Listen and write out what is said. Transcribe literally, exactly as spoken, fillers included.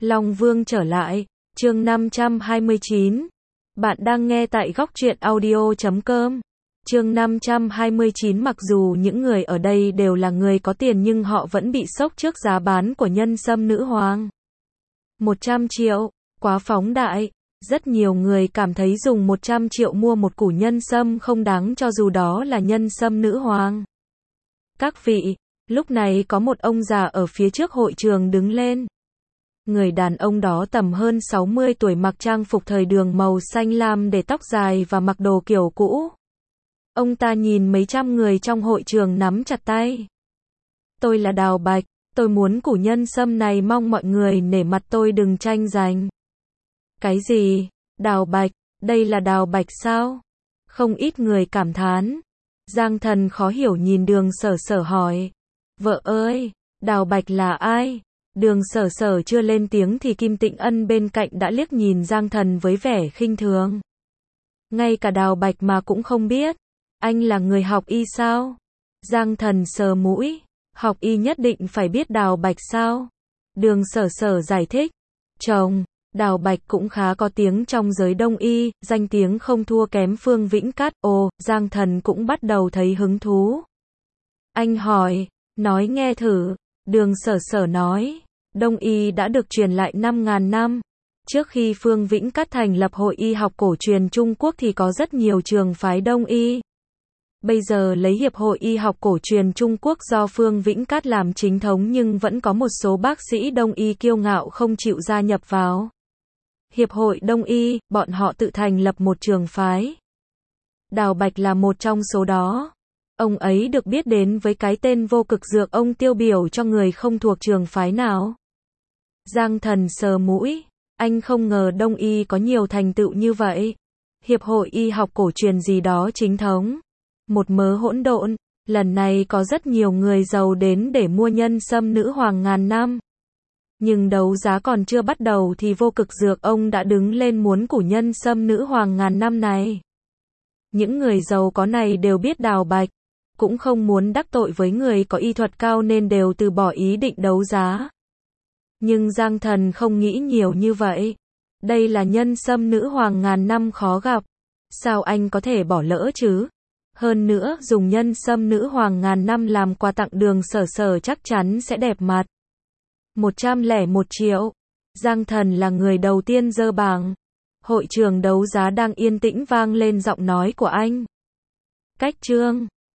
Long Vương trở lại, chương năm trăm hai mươi chín. Bạn đang nghe tại góc truyện audio chấm com. Chương năm trăm hai mươi chín. Mặc dù những người ở đây đều là người có tiền nhưng họ vẫn bị sốc trước giá bán của nhân sâm nữ hoàng. một trăm triệu, quá phóng đại. Rất nhiều người cảm thấy dùng một trăm triệu mua một củ nhân sâm không đáng cho dù đó là nhân sâm nữ hoàng. Các vị, lúc này có một ông già ở phía trước hội trường đứng lên. Người đàn ông đó tầm hơn sáu mươi tuổi, mặc trang phục thời đường màu xanh lam để tóc dài và mặc đồ kiểu cũ. Ông ta nhìn mấy trăm người trong hội trường nắm chặt tay. Tôi là Đào Bạch, tôi muốn củ nhân sâm này, mong mọi người nể mặt tôi đừng tranh giành. Cái gì? Đào Bạch? Đây là Đào Bạch sao? Không ít người cảm thán. Giang Thần khó hiểu nhìn Đường Sở Sở hỏi. Vợ ơi, Đào Bạch là ai? Đường Sở Sở chưa lên tiếng thì Kim Tịnh Ân bên cạnh đã liếc nhìn Giang Thần với vẻ khinh thường. Ngay cả Đào Bạch mà cũng không biết. Anh là người học y sao? Giang Thần sờ mũi. Học y nhất định phải biết Đào Bạch sao? Đường Sở Sở giải thích. Chồng, Đào Bạch cũng khá có tiếng trong giới đông y, danh tiếng không thua kém Phương Vĩnh Cát. Ồ, Giang Thần cũng bắt đầu thấy hứng thú. Anh hỏi, nói nghe thử. Đường Sở Sở nói, đông y đã được truyền lại năm ngàn năm. Trước khi Phương Vĩnh Cát thành lập Hội Y học cổ truyền Trung Quốc thì có rất nhiều trường phái đông y. Bây giờ lấy Hiệp hội Y học cổ truyền Trung Quốc do Phương Vĩnh Cát làm chính thống, nhưng vẫn có một số bác sĩ đông y kiêu ngạo không chịu gia nhập vào Hiệp hội Đông y, bọn họ tự thành lập một trường phái. Đào Bạch là một trong số đó. Ông ấy được biết đến với cái tên vô cực dược, ông tiêu biểu cho người không thuộc trường phái nào. Giang Thần sờ mũi. Anh không ngờ đông y có nhiều thành tựu như vậy. Hiệp hội Y học cổ truyền gì đó chính thống. Một mớ hỗn độn. Lần này có rất nhiều người giàu đến để mua nhân sâm nữ hoàng ngàn năm. Nhưng đấu giá còn chưa bắt đầu thì vô cực dược ông đã đứng lên muốn củ nhân sâm nữ hoàng ngàn năm này. Những người giàu có này đều biết Đào Bạch, cũng không muốn đắc tội với người có y thuật cao nên đều từ bỏ ý định đấu giá. Nhưng Giang Thần không nghĩ nhiều như vậy. Đây là nhân sâm nữ hoàng ngàn năm khó gặp. Sao anh có thể bỏ lỡ chứ? Hơn nữa, dùng nhân sâm nữ hoàng ngàn năm làm quà tặng Đường Sở Sở chắc chắn sẽ đẹp mặt. một trăm lẻ một triệu. Giang Thần là người đầu tiên giơ bảng. Hội trường đấu giá đang yên tĩnh vang lên giọng nói của anh. Cách trương.